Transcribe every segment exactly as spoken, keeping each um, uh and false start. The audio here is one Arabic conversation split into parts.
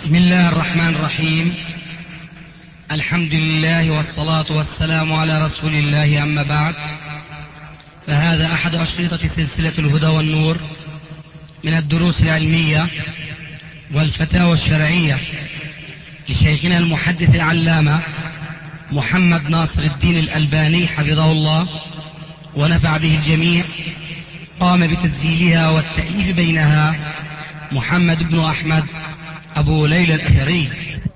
بسم الله الرحمن الرحيم. الحمد لله والصلاة والسلام على رسول الله، أما بعد، فهذا أحد أشرطة سلسلة الهدى والنور من الدروس العلمية والفتاوى الشرعية لشيخنا المحدث العلامة محمد ناصر الدين الألباني حفظه الله ونفع به الجميع. قام بتسجيلها والتأليف بينها محمد بن أحمد أبو ليلى الأثري.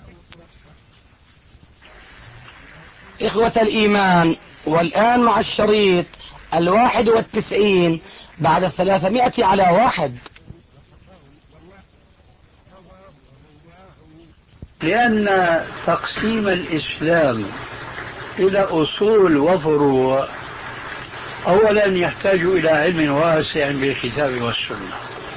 إخوة الإيمان، والآن مع الشريط الواحد والتسعين بعد الثلاثمائة على واحد. لأن تقسيم الإسلام إلى أصول وفروع أولا يحتاج إلى علم واسع بالكتاب والسنة،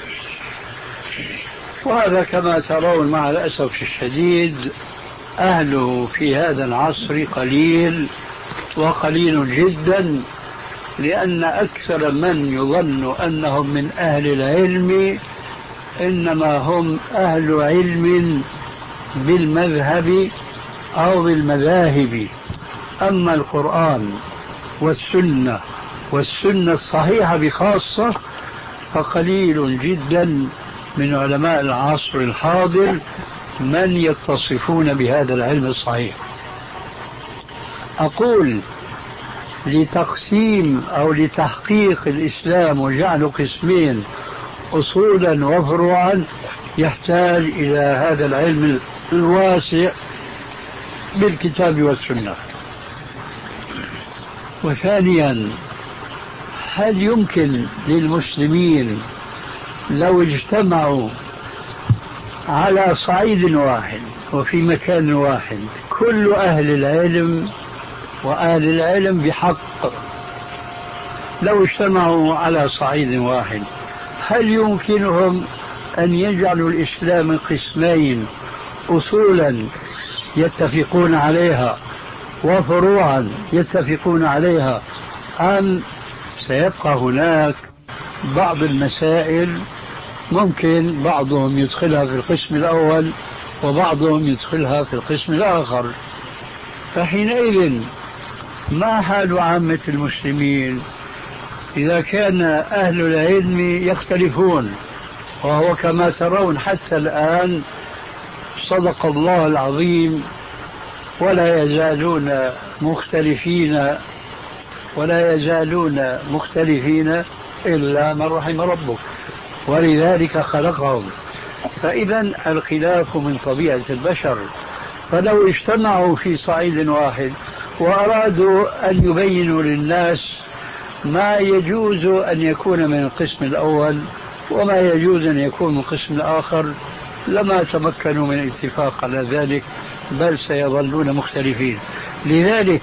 وهذا كما ترون مع الأسف الشديد أهله في هذا العصر قليل وقليل جدا، لأن أكثر من يظن أنهم من أهل العلم إنما هم أهل علم بالمذهب أو بالمذاهب. أما القرآن والسنة والسنة الصحيحة بخاصة فقليل جدا من علماء العصر الحاضر من يتصفون بهذا العلم الصحيح. أقول لتقسيم أو لتحقيق الإسلام وجعله قسمين أصولا وفروعا يحتاج إلى هذا العلم الواسع بالكتاب والسنة. وثانيا، هل يمكن للمسلمين لو اجتمعوا على صعيد واحد وفي مكان واحد كل أهل العلم وأهل العلم بحق، لو اجتمعوا على صعيد واحد هل يمكنهم أن يجعلوا الإسلام قسمين، أصولا يتفقون عليها وفروعا يتفقون عليها، أم سيبقى هناك بعض المسائل ممكن بعضهم يدخلها في القسم الأول وبعضهم يدخلها في القسم الآخر؟ فحينئذ ما حال عامة المسلمين إذا كان أهل العلم يختلفون؟ وهو كما ترون حتى الآن صدق الله العظيم ولا يزالون مختلفين ولا يزالون مختلفين إلا من رحم ربك، ولذلك خلقهم. فإذا الخلاف من طبيعة البشر، فلو اجتمعوا في صعيد واحد وأرادوا أن يبينوا للناس ما يجوز أن يكون من القسم الأول وما يجوز أن يكون من القسم الآخر لما تمكنوا من الاتفاق على ذلك، بل سيظلون مختلفين. لذلك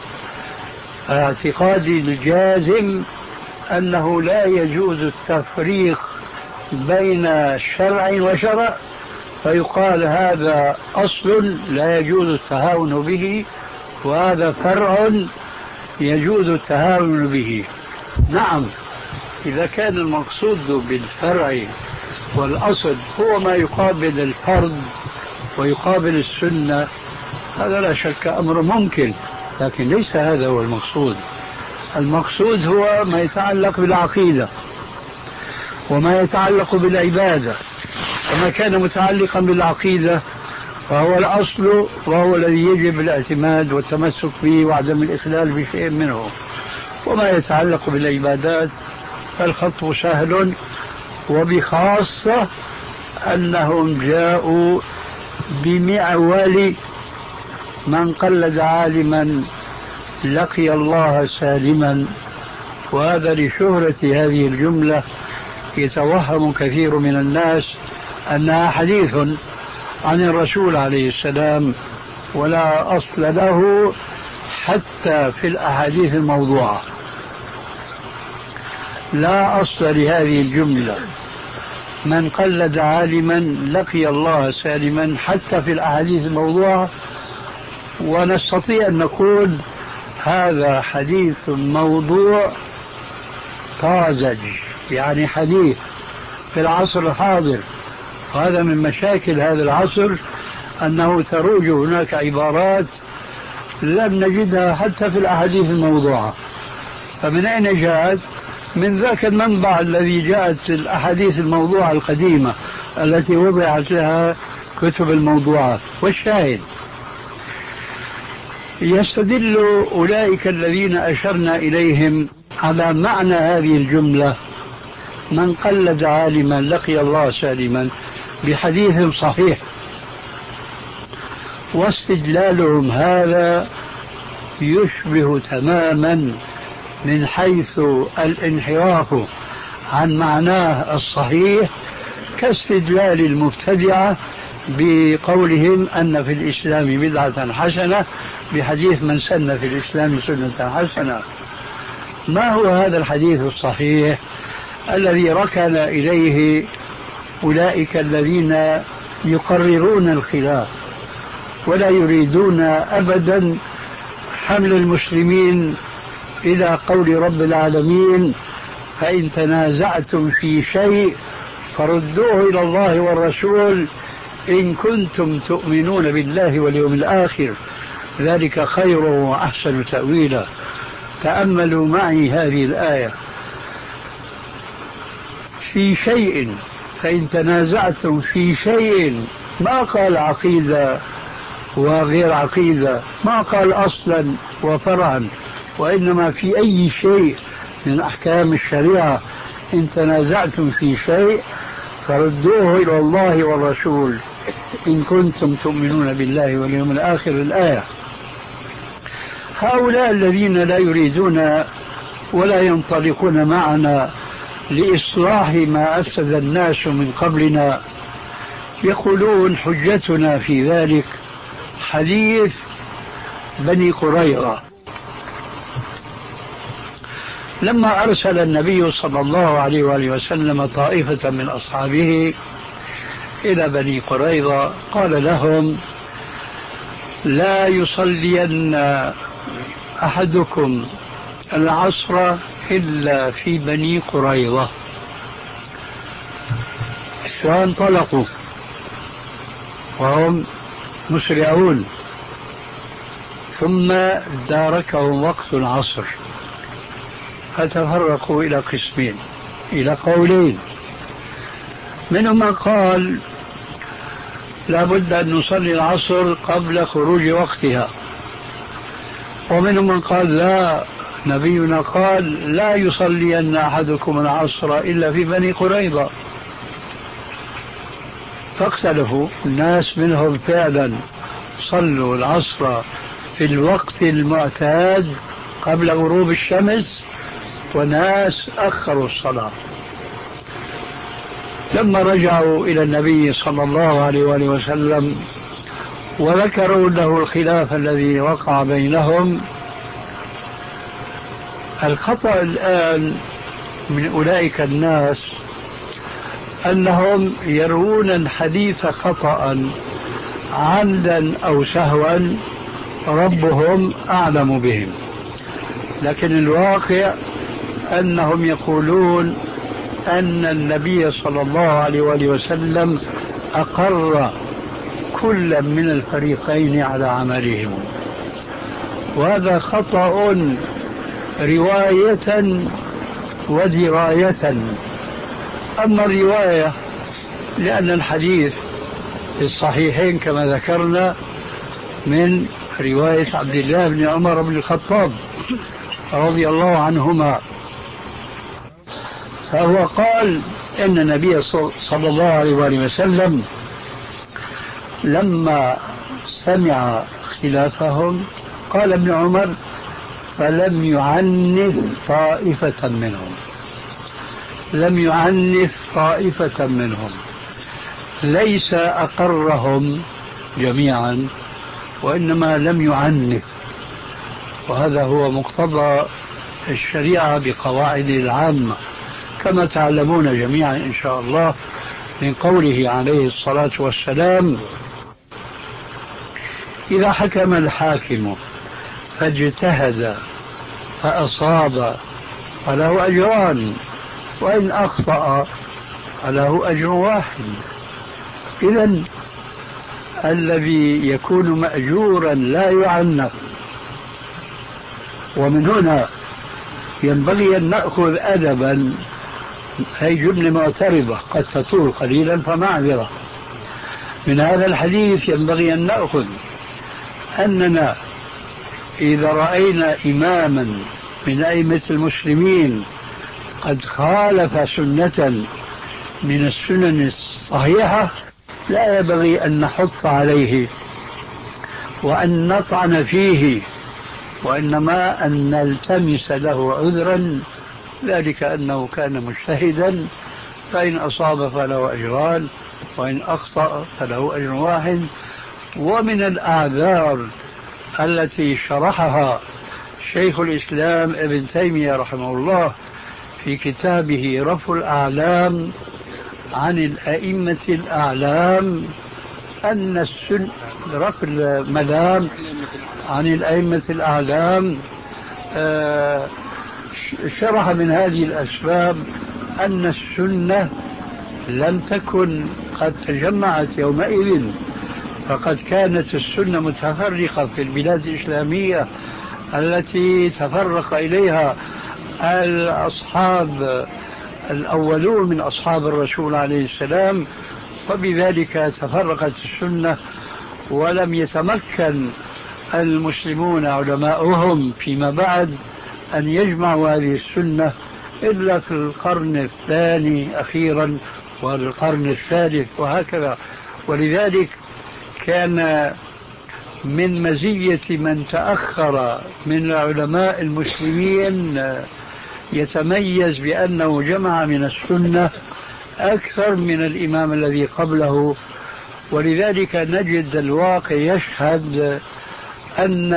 اعتقادي الجازم أنه لا يجوز التفريق بين شرع وشرع فيقال هذا أصل لا يجوز التهاون به وهذا فرع يجوز التهاون به. نعم، إذا كان المقصود بالفرع والأصل هو ما يقابل الفرد ويقابل السنة هذا لا شك أمر ممكن، لكن ليس هذا هو المقصود. المقصود هو ما يتعلق بالعقيدة وما يتعلق بالعبادة، وما كان متعلقا بالعقيدة فهو الأصل وهو الذي يجب الاعتماد والتمسك به وعدم الإخلال بشيء منه، وما يتعلق بالعبادات فالخطب سهل، وبخاصة أنهم جاءوا بمعول من قلد عالما لقي الله سالما. وهذا لشهرة هذه الجملة يتوهم كثير من الناس أنها حديث عن الرسول عليه السلام، ولا أصل له حتى في الأحاديث الموضوعة. لا أصل لهذه الجملة من قلد عالما لقي الله سالما حتى في الأحاديث الموضوعة، ونستطيع أن نقول هذا حديث موضوع طازج، يعني حديث في العصر الحاضر. وهذا من مشاكل هذا العصر أنه تروج هناك عبارات لم نجدها حتى في الأحاديث الموضوعة. فمن أين جاءت؟ من ذاك المنبع الذي جاءت الأحاديث الموضوعة القديمة التي وضعت لها كتب الموضوعات. والشاهد يستدل أولئك الذين أشرنا إليهم على معنى هذه الجملة: من قلد عالما لقي الله سالما، بحديث صحيح. واستدلالهم هذا يشبه تماما من حيث الانحراف عن معناه الصحيح كاستدلال المبتدعة بقولهم أن في الإسلام بدعة حسنة بحديث من سن في الإسلام سنة حسنة. ما هو هذا الحديث الصحيح الذي ركن إليه أولئك الذين يقررون الخلاف ولا يريدون أبدا حمل المسلمين إلى قول رب العالمين: فإن تنازعتم في شيء فردوه إلى الله والرسول إن كنتم تؤمنون بالله واليوم الآخر ذلك خير وأحسن تأويلا. تأملوا معي هذه الآية: في شيء، فإن تنازعتم في شيء، ما قال عقيدة وغير عقيدة، ما قال أصلا وفرعا، وإنما في أي شيء من أحكام الشريعة إن تنازعتم في شيء فردوه إلى الله والرسول إن كنتم تؤمنون بالله واليوم الآخر. الآية. هؤلاء الذين لا يريدون ولا ينطلقون معنا لإصلاح ما أفسد الناس من قبلنا يقولون حجتنا في ذلك حديث بني قريظة. لما أرسل النبي صلى الله عليه وآله وسلم طائفة من أصحابه إلى بني قريظة قال لهم: لا يصلين أحدكم العصر إلا في بني قريظة. فانطلقوا وهم مسرعون، ثم داركهم وقت العصر فتفرقوا إلى قسمين، إلى قولين. منهم من قال لا بد أن نصلي العصر قبل خروج وقتها، ومنهم من قال لا، نبينا قال لا يصلين أحدكم العصر إلا في بني قريظة. فاختلفوا الناس، منهم فعلا صلوا العصر في الوقت المعتاد قبل غروب الشمس، وناس أخروا الصلاة. لما رجعوا إلى النبي صلى الله عليه وآله وسلم وذكروا له الخلاف الذي وقع بينهم، الخطأ الآن من أولئك الناس أنهم يروون الحديث خطأ عمدا أو سهوا، ربهم أعلم بهم. لكن الواقع أنهم يقولون أن النبي صلى الله عليه وآله وسلم أقر كل من الفريقين على عملهم، وهذا خطأ رواية ودراية. أما الرواية لأن الحديث في الصحيحين كما ذكرنا من رواية عبد الله بن عمر بن الخطاب رضي الله عنهما، فهو قال إن النبي صلى الله عليه وآله وسلم لما سمع خلافهم قال ابن عمر: فلم يعنف طائفة منهم، لم يعنف طائفة منهم، ليس أقرهم جميعا وإنما لم يعنف. وهذا هو مقتضى الشريعة بقواعد العامة كما تعلمون جميعا إن شاء الله من قوله عليه الصلاة والسلام: إذا حكم الحاكم فاجتهد فأصاب فله أجران، وإن أخطأ فله أجر واحد. إذن الذي يكون مأجورا لا يعنف. ومن هنا ينبغي أن نأخذ أدبا، هي جملة معترضة قد تطول قليلا فمعذرة. من هذا الحديث ينبغي أن نأخذ أننا إذا رأينا إماما من أئمة المسلمين قد خالف سنة من السنن الصحيحة لا ينبغي أن نحط عليه وأن نطعن فيه، وإنما أن نلتمس له عذرا، ذلك أنه كان مجتهدا، فإن أصاب فله أجران وإن أخطأ فله أجر واحد. ومن الأعذار التي شرحها شيخ الإسلام ابن تيمية رحمه الله في كتابه رفع الأعلام عن الأئمة الأعلام أن السنة، رفع الملام عن الأئمة الأعلام، شرح من هذه الأسباب أن السنة لم تكن قد تجمعت يومئذ، فقد كانت السنة متفرقة في البلاد الإسلامية التي تفرق إليها الأصحاب الأولون من أصحاب الرسول عليه السلام، وبذلك تفرقت السنة ولم يتمكن المسلمون علماؤهم فيما بعد أن يجمعوا هذه السنة إلا في القرن الثاني أخيرا والقرن الثالث وهكذا. ولذلك كان من مزية من تأخر من علماء المسلمين يتميز بأنه جمع من السنة أكثر من الإمام الذي قبله. ولذلك نجد الواقع يشهد أن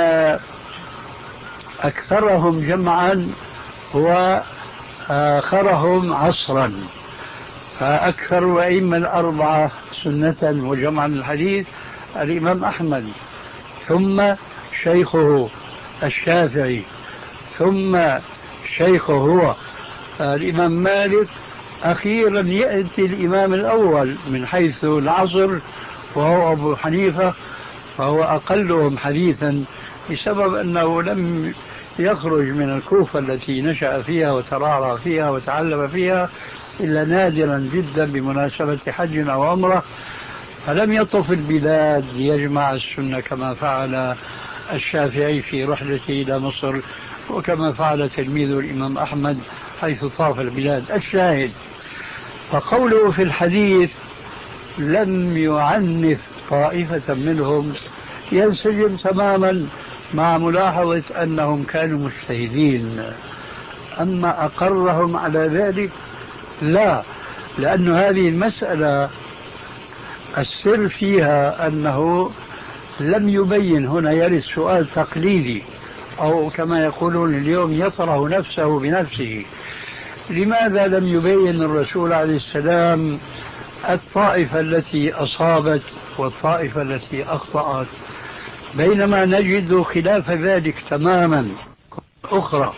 أكثرهم جمعا هو آخرهم عصرا، فأكثر الأئمة الأربعة سنة وجمعا الحديث الإمام أحمد، ثم شيخه الشافعي، ثم شيخه هو الإمام مالك، أخيرا يأتي الإمام الأول من حيث العصر وهو أبو حنيفة، فهو أقلهم حديثا بسبب أنه لم يخرج من الكوفة التي نشأ فيها وترعرع فيها وتعلم فيها إلا نادرا جدا بمناسبة حج أو عمرة، فلم يطف البلاد ليجمع السنة كما فعل الشافعي في رحلته إلى مصر، وكما فعل تلميذه الإمام أحمد حيث طاف البلاد. الشاهد، فقوله في الحديث لم يعنف طائفة منهم ينسجم تماما مع ملاحظة أنهم كانوا مجتهدين. أما أقرهم على ذلك لا، لأن هذه المسألة السر فيها أنه لم يبين. هنا يرد سؤال تقليدي أو كما يقولون اليوم يطرح نفسه بنفسه، لماذا لم يبين الرسول عليه السلام الطائفة التي أصابت والطائفة التي أخطأت، بينما نجد خلاف ذلك تماما أخرى.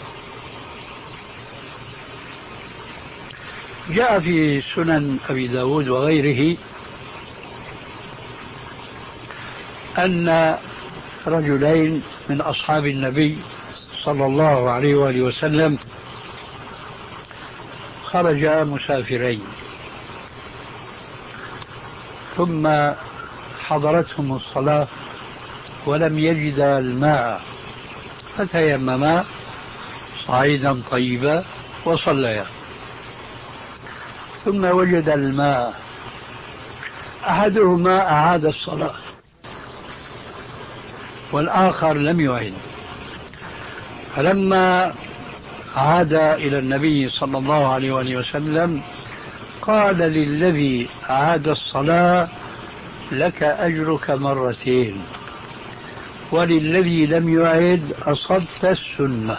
جاء في سنن أبي داود وغيره أن رجلين من أصحاب النبي صلى الله عليه وآله وسلم خرجا مسافرين، ثم حضرتهم الصلاة ولم يجدا الماء، فتيمما صعيدا طيبا وصليا، ثم وجد الماء، أحدهما أعاد الصلاة والآخر لم يعد. فلما عاد إلى النبي صلى الله عليه وآله وسلم قال للذي أعاد الصلاة لك أجرك مرتين، وللذي لم يعد أصبت السنة.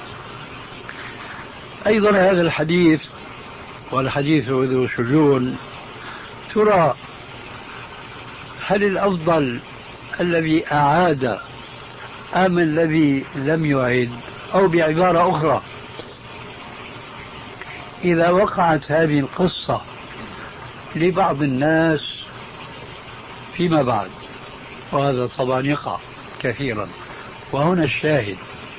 أيضا هذا الحديث والحديث ذو شجون، ترى هل الأفضل الذي أعاد أم الذي لم يعد؟ أو بعبارة أخرى، إذا وقعت هذه القصة لبعض الناس فيما بعد، وهذا طبعا يقع كثيرا. وهنا الشاهد،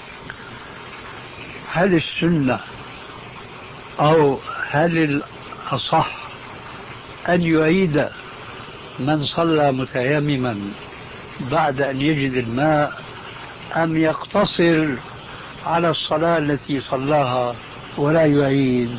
هل السنة أو هل الأصح أن يعيد من صلى متيمما بعد أن يجد الماء، أم يقتصر على الصلاة التي صلاها ولا يعيد؟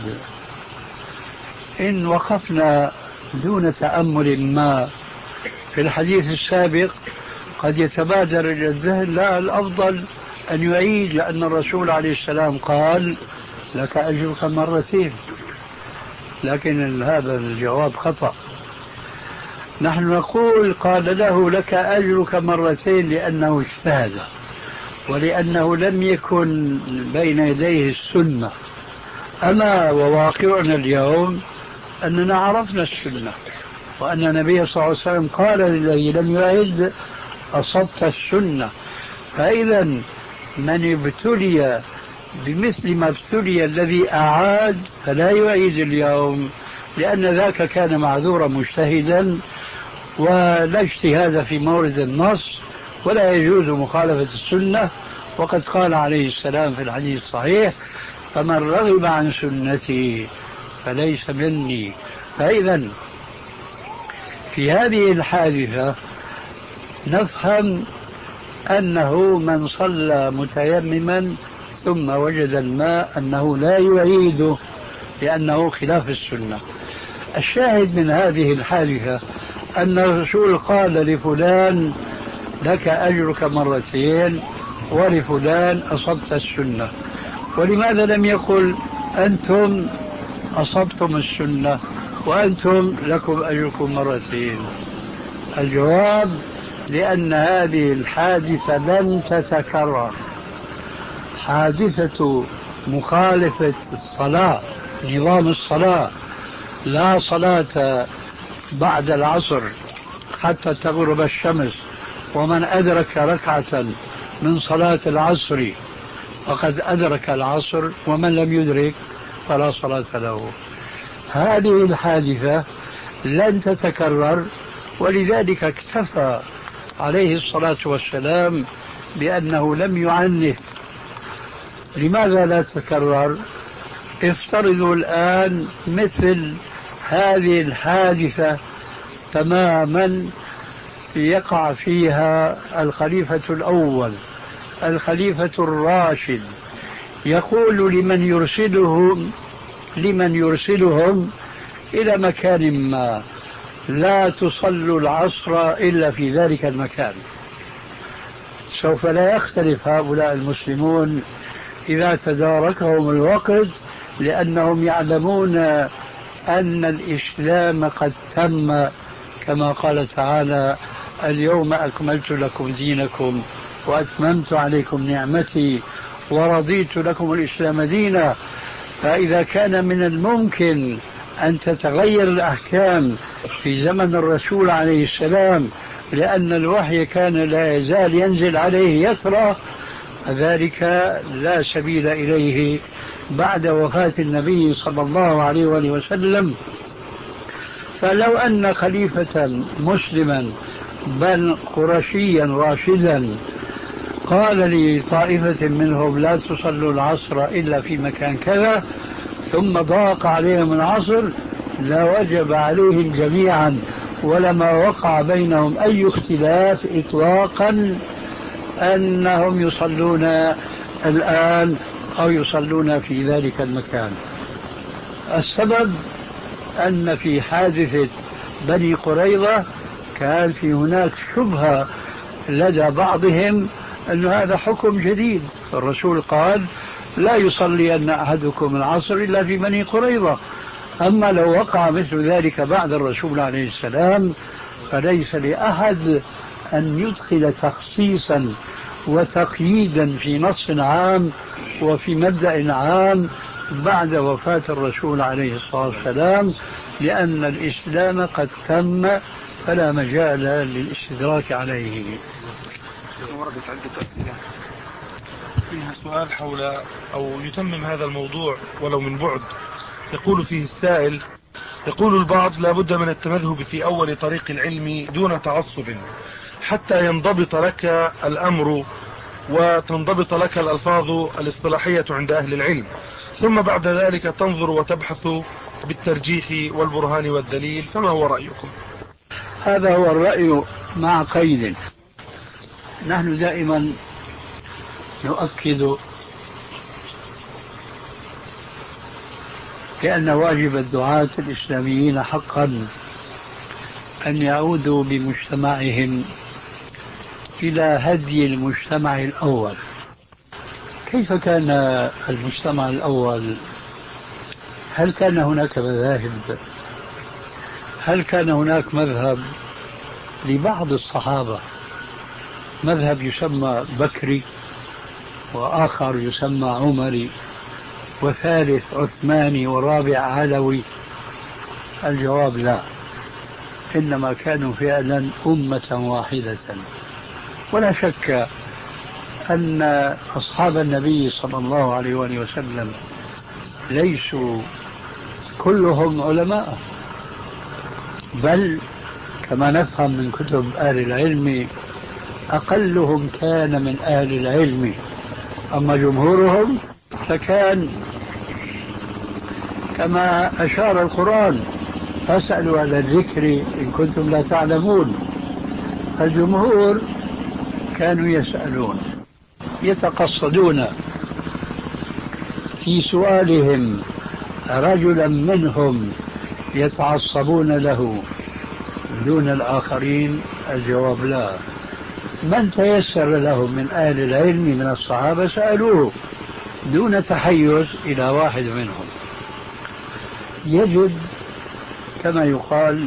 إن وقفنا دون تأمل ما في الحديث السابق قد يتبادر إلى الذهن لا، الأفضل أن يعيد، لأن الرسول عليه السلام قال لك أجرك مرتين. لكن هذا الجواب خطأ. نحن نقول قال له لك أجرك مرتين لأنه اجتهد، ولأنه لم يكن بين يديه السنة. أما وواقعنا اليوم أننا عرفنا السنة، وأن النبي صلى الله عليه وسلم قال للذي لم يعد أصبت السنة. فإذا من ابتلي بمثل ما ابتلي الذي أعاد فلا يعيد اليوم، لأن ذاك كان معذورا مجتهدا، ولا اجتهاد في مورد النص، ولا يجوز مخالفة السنة. وقد قال عليه السلام في الحديث الصحيح: فمن رغب عن سنتي فليس مني. فإذا في هذه الحادثة نفهم أنه من صلى متيمما ثم وجد الماء أنه لا يعيده لأنه خلاف السنة. الشاهد من هذه الحادثة أن الرسول قال لفلان لك أجرك مرتين، ولفلان أصبت السنة. ولماذا لم يقل أنتم أصبتم السنة وأنتم لكم أجركم مرتين؟ الجواب: لأن هذه الحادثة لن تتكرر. حادثة مخالفة الصلاة، نظام الصلاة، لا صلاة بعد العصر حتى تغرب الشمس، ومن أدرك ركعة من صلاة العصر فقد أدرك العصر، ومن لم يدرك فلا صلاة له. هذه الحادثة لن تتكرر، ولذلك اكتفى عليه الصلاة والسلام بأنه لم يعنف. لماذا لا تتكرر؟ افترضوا الآن مثل هذه الحادثة تماما يقع فيها الخليفة الأول، الخليفة الراشد، يقول لمن يرسلهم لمن يرسلهم إلى مكان ما: لا تصلوا العصر إلا في ذلك المكان. سوف لا يختلف هؤلاء المسلمون إذا تداركهم الوقت، لأنهم يعلمون أن الإسلام قد تم، كما قال تعالى: اليوم أكملت لكم دينكم وأتممت عليكم نعمتي ورضيت لكم الإسلام دينا. فإذا كان من الممكن أن تتغير الأحكام في زمن الرسول عليه السلام، لأن الوحي كان لا يزال ينزل عليه يترى، ذلك لا سبيل إليه بعد وفاة النبي صلى الله عليه وآله وسلم. فلو أن خليفة مسلما بل قرشيا راشدا قال لطائفة منهم: لا تصلوا العصر إلا في مكان كذا، ثم ضاق عليهم العصر، لوجب عليهم جميعا ولما وقع بينهم أي اختلاف إطلاقا أنهم يصلون الآن أو يصلون في ذلك المكان. السبب أن في حادثة بني قريظة كان في هناك شبهة لدى بعضهم أن هذا حكم جديد. الرسول قال: لا يصلي أن أحدكم العصر إلا في بني قريظة. أما لو وقع مثل ذلك بعد الرسول عليه السلام فليس لأحد أن يدخل تخصيصا وتقييدا في نص عام وفي مبدأ عام بعد وفاة الرسول عليه الصلاة والسلام، لأن الإسلام قد تم، فلا مجال للاستدراك عليه. وردت عدة أسئلة فيها سؤال حول أو يتمم هذا الموضوع ولو من بعد. يقول فيه السائل: يقول البعض: لا بد من التمذهب في أول طريق العلم دون تعصب حتى ينضبط لك الأمر وتنضبط لك الألفاظ الاصطلاحية عند أهل العلم، ثم بعد ذلك تنظر وتبحث بالترجيح والبرهان والدليل. فما هو رأيكم؟ هذا هو الرأي مع قيد. نحن دائما نؤكد بأن واجب الدعاة الإسلاميين حقا أن يعودوا بمجتمعهم إلى هدي المجتمع الأول. كيف كان المجتمع الأول؟ هل كان هناك مذاهب؟ هل كان هناك مذهب لبعض الصحابة، مذهب يسمى بكري، وآخر يسمى عمري، وثالث عثماني، ورابع علوي؟ الجواب لا، إنما كانوا فعلا أمة واحدة. ولا شك أن أصحاب النبي صلى الله عليه وآله وسلم ليسوا كلهم علماء، بل كما نفهم من كتب أهل العلم أقلهم كان من أهل العلم، أما جمهورهم فكان كما أشار القرآن: فاسألوا على الذكر إن كنتم لا تعلمون. الجمهور كانوا يسألون، يتقصدون في سؤالهم رجلا منهم يتعصبون له دون الآخرين. الجواب لا، من تيسر لهم من أهل العلم من الصحابة سألوه دون تحيز إلى واحد منهم. يجب كما يقال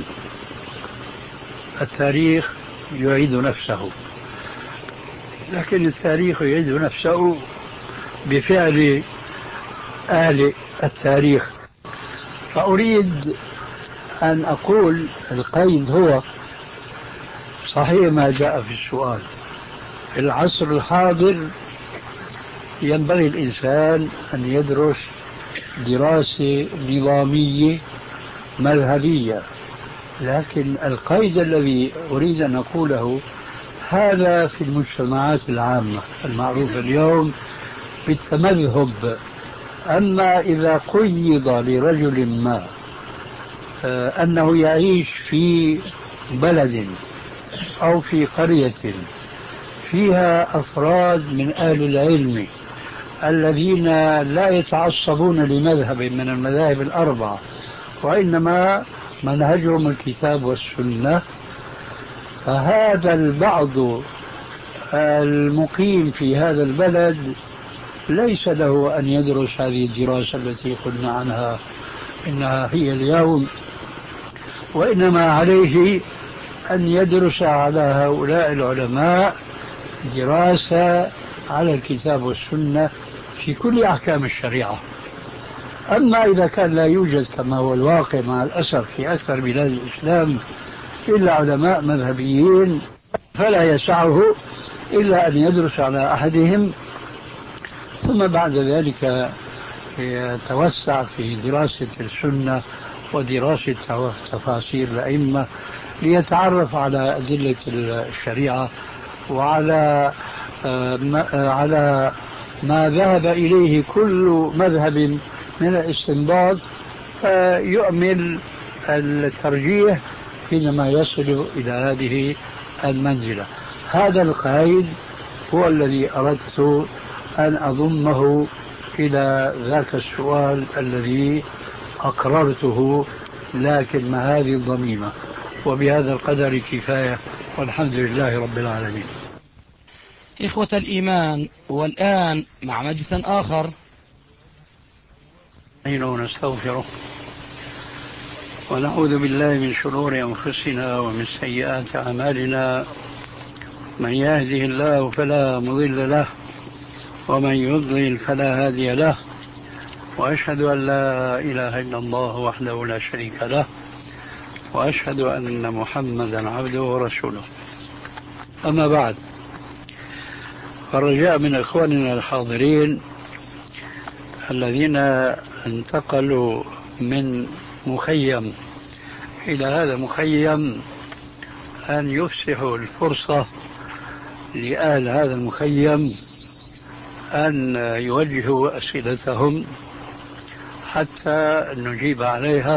التاريخ يعيد نفسه، لكن التاريخ يعيد نفسه بفعل أهل التاريخ. فأريد أن أقول القيد هو صحيح ما جاء في السؤال. في العصر الحاضر ينبغي الإنسان أن يدرس دراسة نظامية مذهبية، لكن القيد الذي أريد أن أقوله هذا في المجتمعات العامة المعروفة اليوم بالتمذهب. أما إذا قيد لرجل ما أنه يعيش في بلد أو في قرية فيها أفراد من أهل العلم الذين لا يتعصبون لمذهب من المذاهب الأربعة، وإنما منهجهم الكتاب والسنة، فهذا البعض المقيم في هذا البلد ليس له أن يدرس هذه الدراسة التي قلنا عنها إنها هي اليوم، وإنما عليه أن يدرس على هؤلاء العلماء دراسة على الكتاب والسنة في كل أحكام الشريعة. أما إذا كان لا يوجد كما هو الواقع مع الأسف في أكثر بلاد الإسلام إلا علماء مذهبيين، فلا يسعه إلا أن يدرس على أحدهم، ثم بعد ذلك يتوسع في دراسة السنة ودراسة تفاسير الأئمة ليتعرف على أدلة الشريعة وعلى على ما ذهب إليه كل مذهب من الاستنباط، يؤمل الترجيح حينما يصل إلى هذه المنزلة. هذا القيد هو الذي أردت أن أضمه إلى ذاك السؤال الذي أقررته، لكن مع هذه الضميمة. وبهذا القدر كفاية، والحمد لله رب العالمين. إخوة الإيمان، والآن مع مجلس آخر ونستغفره ونعوذ بالله من شرور أنفسنا ومن سيئات أعمالنا، من يهده الله فلا مضل له ومن يضلل فلا هادي له، وأشهد أن لا إله إلا الله وحده لا شريك له، وأشهد أن محمدا عبده ورسوله. أما بعد، فالرجاء من إخواننا الحاضرين الذين انتقلوا من مخيم إلى هذا المخيم أن يفسحوا الفرصة لأهل هذا المخيم أن يوجهوا أسئلتهم حتى نجيب عليها،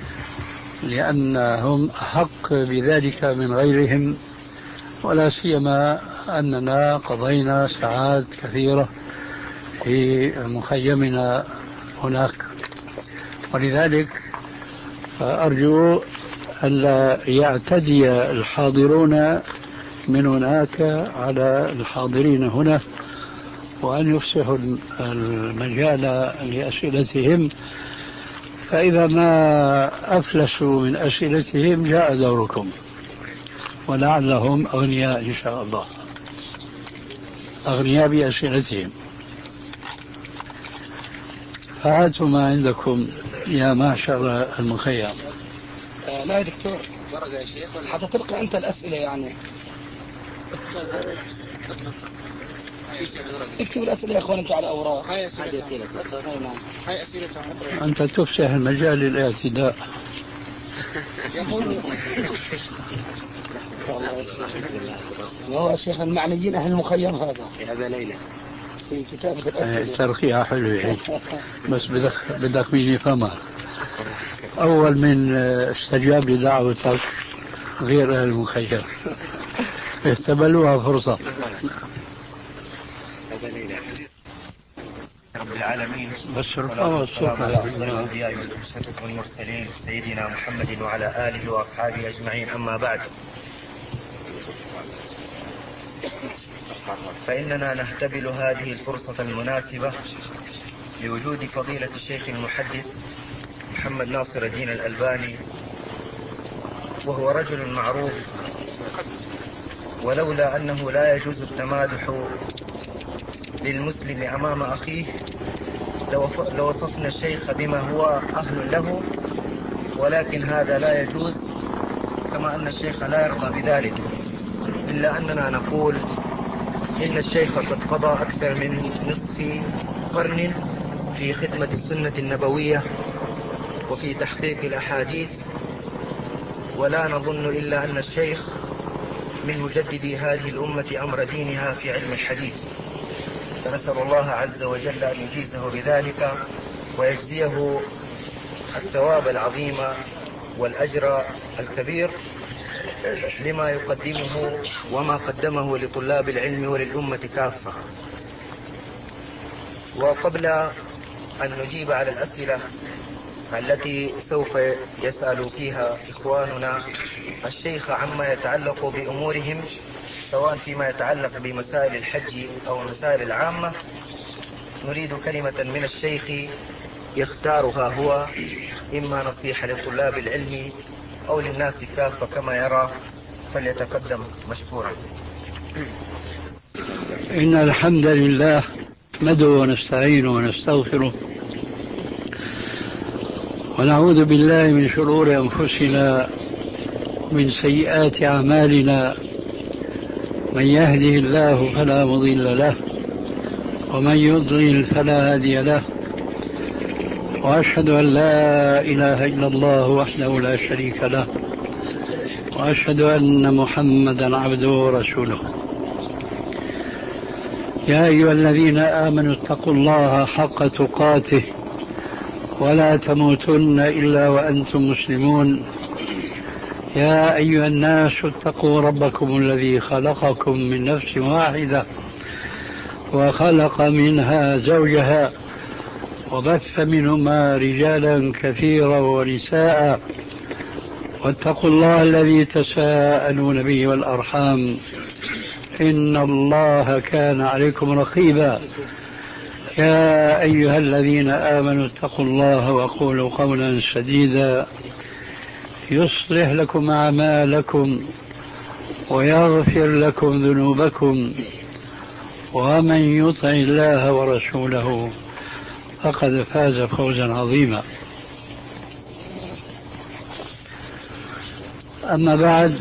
لأنهم أحق بذلك من غيرهم، ولا سيما أننا قضينا ساعات كثيرة في مخيمنا هناك. ولذلك أرجو ألا يعتدي الحاضرون من هناك على الحاضرين هنا، وأن يفسحوا المجال لأسئلتهم، فإذا ما أفلسوا من أسئلتهم جاء دوركم، ولعلهم أغنياء إن شاء الله، أغنياء بأسئلتهم. فهاتوا ما عندكم يا معشر المخيم. آه لا يا دكتور، حتى تلقى أنت الأسئلة يعني. اكتب الأسئلة يا أخوان أنتوا على أوراق. هاي أسئلة. هاي أسئلة. أنت تفسح المجال للاعتداء. والله يا شيخ المعنيين أهل المخيم هذا يا أبا ليلى في كتابة الأسئلة. ترقيها حلوة هي، بس بدك بدك مين يفهمها. أول من استجاب لدعوتك غير أهل المخيم، اهتبلوها فرصة. رب العالمين، بس والصلاة والسلام على أفضل الأنبياء والمرسلين سيدنا محمد وعلى آله وأصحابه أجمعين. أما بعد، فإننا نهتبل هذه الفرصة المناسبة لوجود فضيلة الشيخ المحدث محمد ناصر الدين الألباني، وهو رجل معروف، ولولا أنه لا يجوز التمادح للمسلم أمام أخيه لوصفنا الشيخ بما هو أهل له، ولكن هذا لا يجوز، كما أن الشيخ لا يرضى بذلك، إلا أننا نقول إن الشيخ قد قضى أكثر من نصف قرن في خدمة السنة النبوية وفي تحقيق الأحاديث، ولا نظن إلا أن الشيخ من مجددي هذه الأمة أمر دينها في علم الحديث، فنسأل الله عز وجل أن يجيزه بذلك ويجزيه الثواب العظيم والأجر الكبير لما يقدمه وما قدمه لطلاب العلم وللأمة كافة. وقبل أن نجيب على الأسئلة التي سوف يسأل فيها إخواننا الشيخ عما يتعلق بأمورهم، سواء فيما يتعلق بمسائل الحج أو المسائل العامة، نريد كلمة من الشيخ يختارها هو، إما نصيحة لطلاب العلم أو للناس كافة كما يرى، فليتقدم مشكورا. إن الحمد لله نحمده ونستعينه ونستغفره، ونعوذ بالله من شرور أنفسنا من سيئات أعمالنا، من يهده الله فلا مضل له، ومن يضلل فلا هادي له، وأشهد أن لا إله إلا الله وحده لا شريك له، وأشهد أن محمدا عبده ورسوله. يا أيها الذين آمنوا اتقوا الله حق تقاته ولا تموتن إلا وأنتم مسلمون. يا أيها الناس اتقوا ربكم الذي خلقكم من نفس واحدة وخلق منها زوجها وبث منهما رجالا كثيرا ونساء، واتقوا الله الذي تساءلون به والأرحام إن الله كان عليكم رقيبا. يا أيها الذين آمنوا اتقوا الله وقولوا قولا سديدا يصلح لكم أعمالكم ويغفر لكم ذنوبكم، ومن يطع الله ورسوله فقد فاز فوزا عظيما. أما بعد،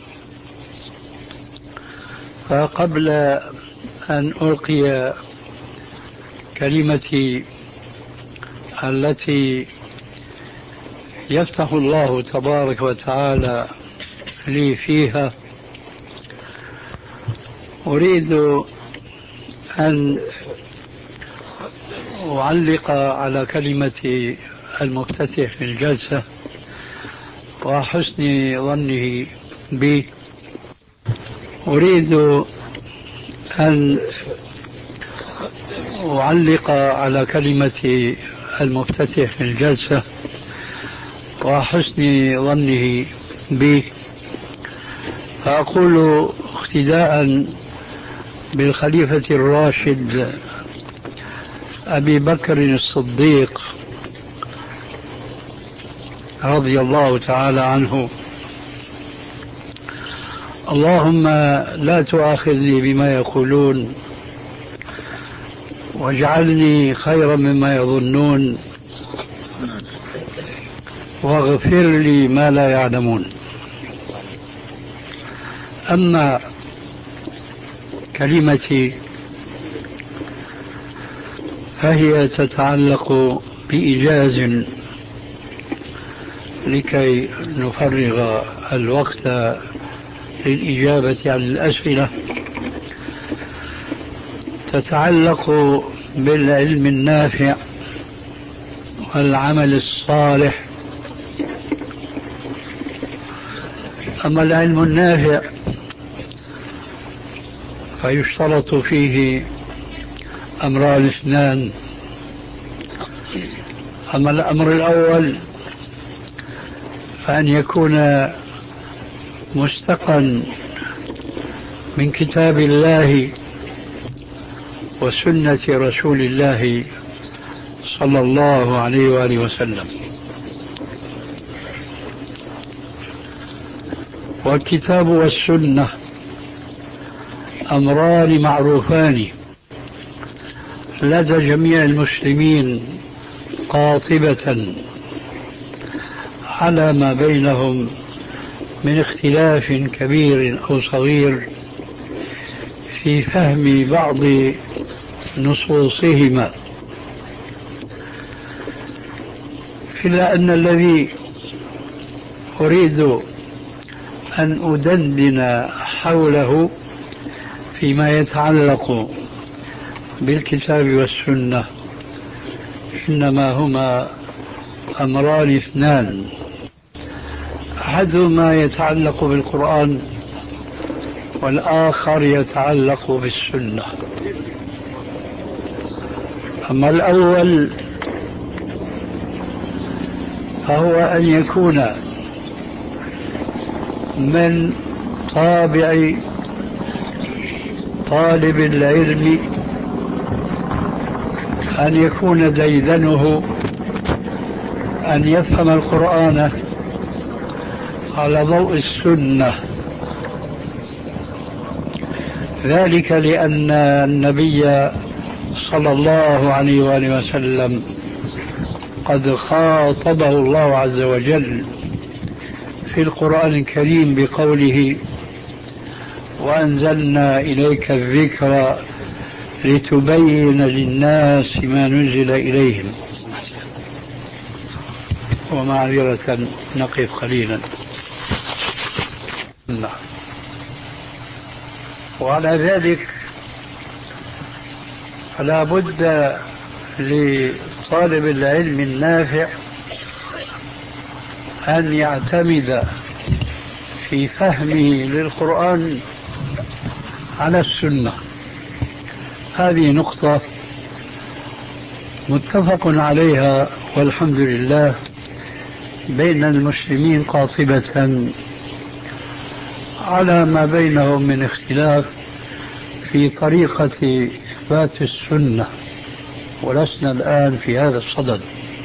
فقبل أن ألقي كلمتي التي يفتح الله تبارك وتعالى لي فيها، أريد أن أعلق على كلمة المفتتح للجلسة وحسن ظنه بي. أريد أن أعلق على كلمة المفتتح للجلسة وحسن ظنه بي، فأقول اقتداء بالخليفة الراشد أبي بكر الصديق رضي الله تعالى عنه: اللهم لا تؤاخذني بما يقولون واجعلني خيرا مما يظنون واغفر لي ما لا يعلمون. أما كلمتي فهي تتعلق بإيجاز لكي نفرغ الوقت للإجابة عن الأسئلة، تتعلق بالعلم النافع والعمل الصالح. أما العلم النافع فيشترط فيه أمران اثنان. أما الأمر الأول فأن يكون مستقا من كتاب الله وسنة رسول الله صلى الله عليه وآله وسلم. والكتاب والسنة أمران معروفان لدى جميع المسلمين قاطبة على ما بينهم من اختلاف كبير أو صغير في فهم بعض نصوصهما، إلا أن الذي أريد أن أدندن حوله فيما يتعلق بالكتاب والسنة إنما هما أمران اثنان: أحدهما يتعلق بالقرآن والآخر يتعلق بالسنة. أما الأول فهو أن يكون من طابع طالب العلم أن يكون ديدنه أن يفهم القرآن على ضوء السنة، ذلك لأن النبي صلى الله عليه وآله وسلم قد خاطبه الله عز وجل في القرآن الكريم بقوله: وأنزلنا إليك الذكر لتبين للناس ما نزل إليهم. ومعذرة نقف قليلا. وعلى ذلك فلا بد لطالب العلم النافع أن يعتمد في فهمه للقرآن على السنة. هذه نقطة متفق عليها والحمد لله بين المسلمين قاطبة، على ما بينهم من اختلاف في طريقة إثبات السنة، ولسنا الآن في هذا الصدد.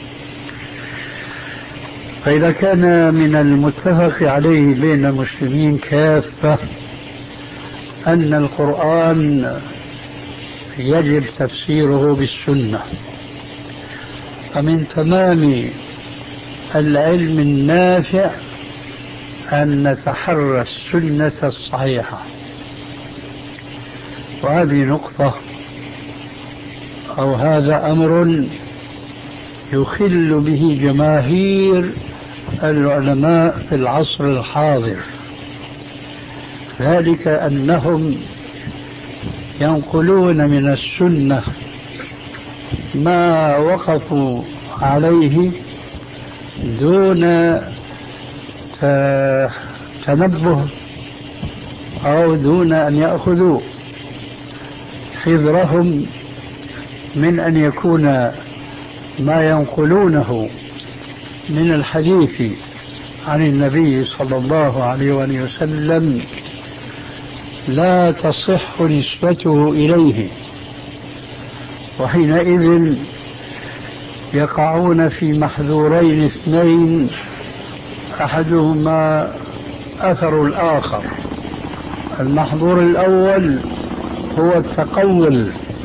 فإذا كان من المتفق عليه بين المسلمين كافة أن القرآن يجب تفسيره بالسنة، فمن تمام العلم النافع أن نتحرى السنة الصحيحة. وهذه نقطة أو هذا أمر يخل به جماهير العلماء في العصر الحاضر، ذلك أنهم ينقلون من السنة ما وقفوا عليه دون تنبه أو دون أن يأخذوا حذرهم من أن يكون ما ينقلونه من الحديث عن النبي صلى الله عليه وسلم لا تصح نسبته إليه، وحينئذ يقعون في محذورين اثنين أحدهما أثر الآخر. المحظور الأول هو التقول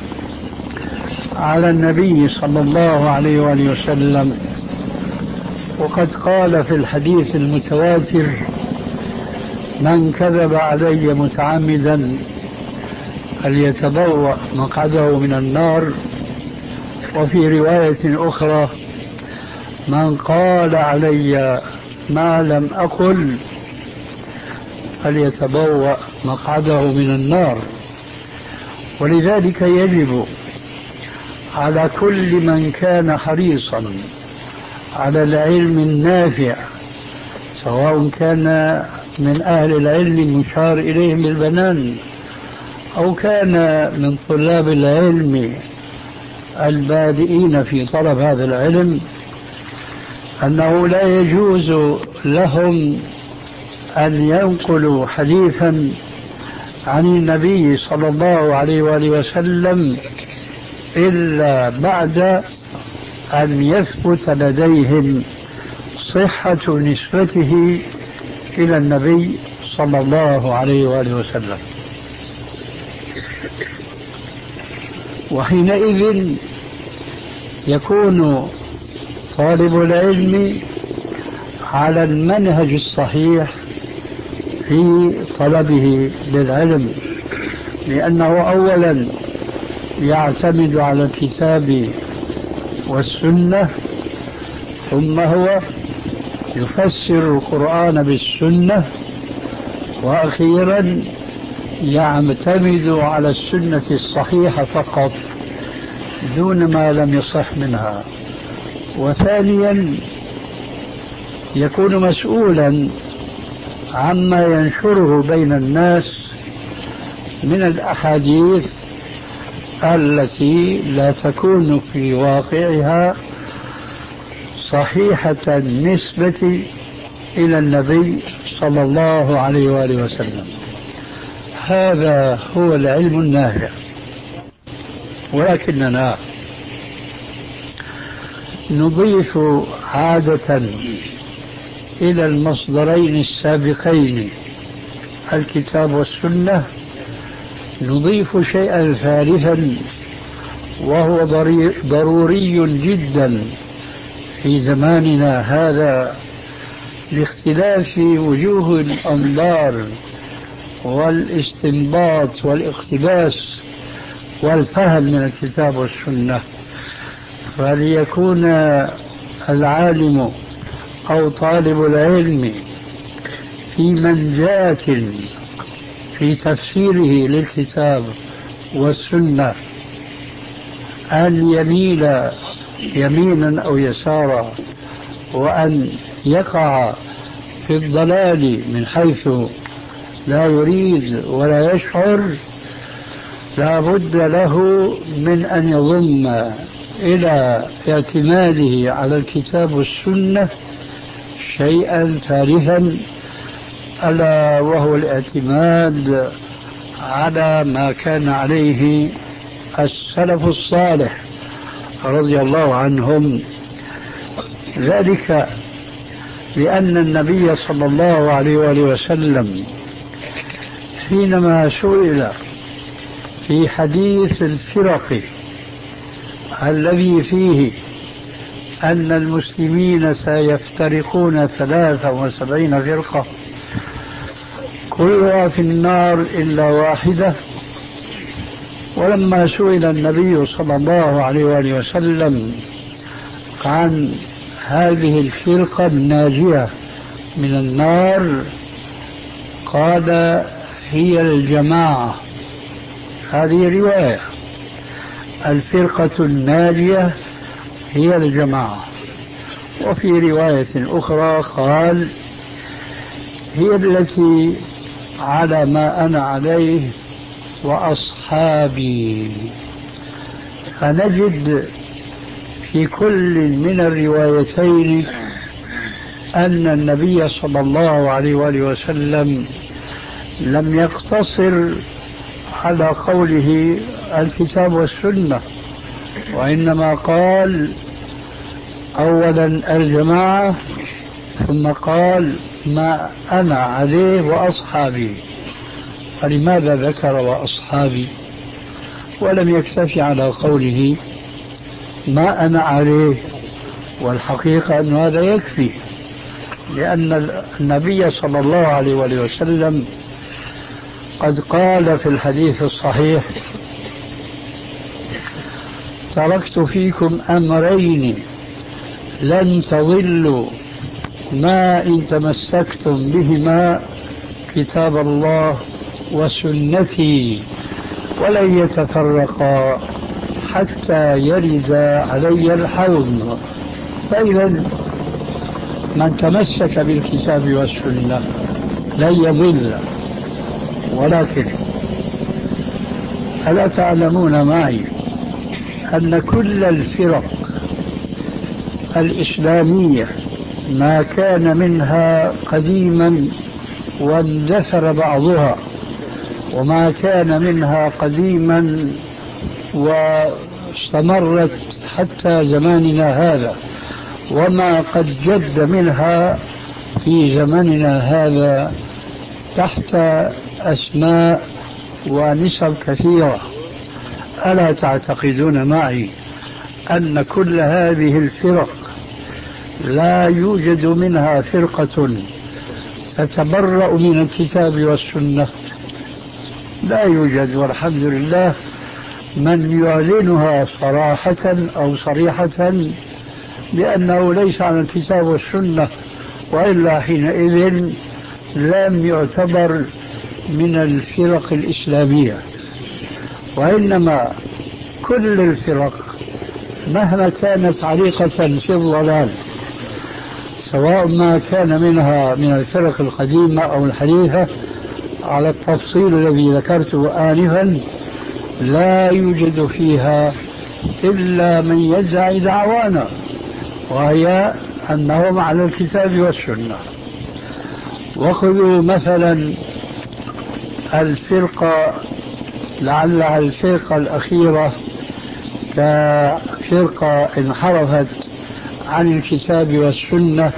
على النبي صلى الله عليه وآله وسلم، وقد قال في الحديث المتواتر: من كذب علي متعمدا فليتبوأ مقعده من النار. وفي رواية أخرى: من قال علي ما لم أقل فليتبوأ مقعده من النار. ولذلك يجب على كل من كان حريصا على العلم النافع، سواء كان من أهل العلم المشار إليهم بالبنان أو كان من طلاب العلم البادئين في طلب هذا العلم، أنه لا يجوز لهم أن ينقلوا حديثا عن النبي صلى الله عليه وآله وسلم إلا بعد أن يثبت لديهم صحة نسبته إلى النبي صلى الله عليه وآله وسلم. وحينئذ يكون طالب العلم على المنهج الصحيح في طلبه للعلم، لأنه أولا يعتمد على الكتاب والسنة، ثم هو يفسر القرآن بالسنة، وأخيرا يعتمد على السنة الصحيحة فقط دون ما لم يصح منها. وثانيا يكون مسؤولا عما ينشره بين الناس من الأحاديث التي لا تكون في واقعها صحيحة النسبة إلى النبي صلى الله عليه وآله وسلم. هذا هو العلم النافع. ولكننا نضيف عادة إلى المصدرين السابقين الكتاب والسنة، نضيف شيئا ثالثا وهو ضروري جدا في زماننا هذا لاختلاف وجوه الأنظار والاستنباط والاقتباس والفهم من الكتاب والسنة. فليكون العالم أو طالب العلم في منجاة في تفسيره للكتاب والسنة أن يميل يمينا أو يسارا، وأن يقع في الضلال من حيث لا يريد ولا يشعر، لا بد له من أن يضم إلى اعتماده على الكتاب والسنة شيئا ثالثا، ألا وهو الاعتماد على ما كان عليه السلف الصالح رضي الله عنهم. ذلك لأن النبي صلى الله عليه وآله وسلم حينما سئل في حديث الفرق الذي فيه أن المسلمين سيفترقون ثلاثة وسبعين فرقة كلها في النار إلا واحدة، ولما سئل النبي صلى الله عليه وآله وسلم عن هذه الفرقة الناجية من النار؟ قال هي الجماعة. هذه رواية. الفرقة الناجية هي الجماعة. وفي رواية أخرى قال هي التي على ما أنا عليه وأصحابي. فنجد في كل من الروايتين أن النبي صلى الله عليه وآله وسلم لم يقتصر على قوله الكتاب والسنة، وإنما قال أولا الجماعة، ثم قال ما أنا عليه وأصحابي. فلماذا ذكر وأصحابي ولم يكتفي على قوله ما أنا عليه؟ والحقيقة أن هذا يكفي، لأن النبي صلى الله عليه وسلم قد قال في الحديث الصحيح تركت فيكم أمرين لن تضلوا ما إن تمسكتم بهما كتاب الله وسنتي ولن يتفرقا حتى يرد علي الحوض. فإذا من تمسك بالكتاب والسنة لن يضل. ولكن ألا تعلمون معي أن كل الفرق الإسلامية ما كان منها قديما واندثر بعضها، وما كان منها قديما واستمرت حتى زماننا هذا، وما قد جد منها في زمننا هذا تحت أسماء ونسب كثيرة، ألا تعتقدون معي أن كل هذه الفرق لا يوجد منها فرقة تتبرأ من الكتاب والسنة؟ لا يوجد، والحمد لله من يعلنها صراحة أو صريحة بأنه ليس على الكتاب والسنة، وإلا حينئذ لم يعتبر من الفرق الإسلامية. وإنما كل الفرق مهما كانت عريقة في الضلال، سواء ما كان منها من الفرق القديمة أو الحديثة على التفصيل الذي ذكرته آنفا، لا يوجد فيها إلا من يدعي دعوانا، وهي أنهم على الكتاب والسنة. وخذوا مثلا الفرقة لعلها الفرقة الأخيرة كفرقة انحرفت عن الكتاب والسنة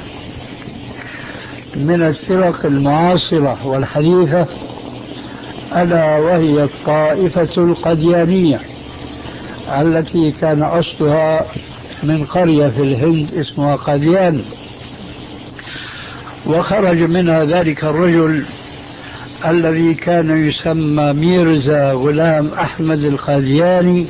من الفرق المعاصرة والحديثة، ألا وهي الطائفة القديانية التي كان أصلها من قرية في الهند اسمها قديان، وخرج منها ذلك الرجل الذي كان يسمى ميرزا غلام أحمد القادياني،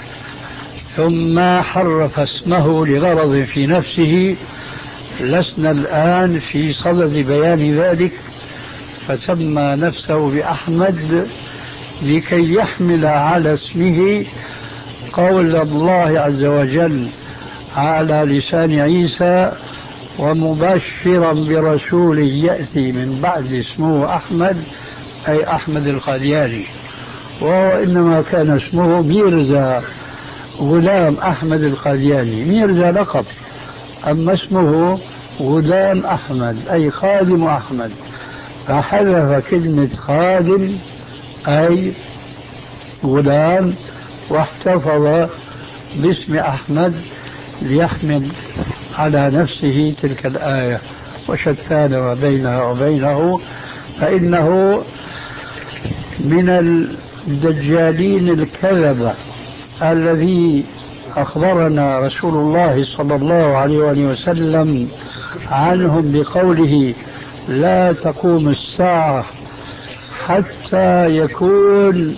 ثم حرف اسمه لغرض في نفسه، لسنا الآن في صدد بيان ذلك، فسمى نفسه بأحمد لكي يحمل على اسمه قول الله عز وجل على لسان عيسى ومبشرا برسول يأتي من بعد اسمه أحمد، أي أحمد القادياني، وهو إنما كان اسمه ميرزا غلام أحمد القادياني. ميرزا لقب، أما اسمه غلام أحمد أي خادم أحمد، فحذف كلمة خادم أي غلام واحتفظ باسم أحمد ليحمل على نفسه تلك الآية. وشتان ما بينها وبينه، فإنه من الدجالين الكذبة الذي أخبرنا رسول الله صلى الله عليه وسلم عنهم بقوله لا تقوم الساعة حتى يكون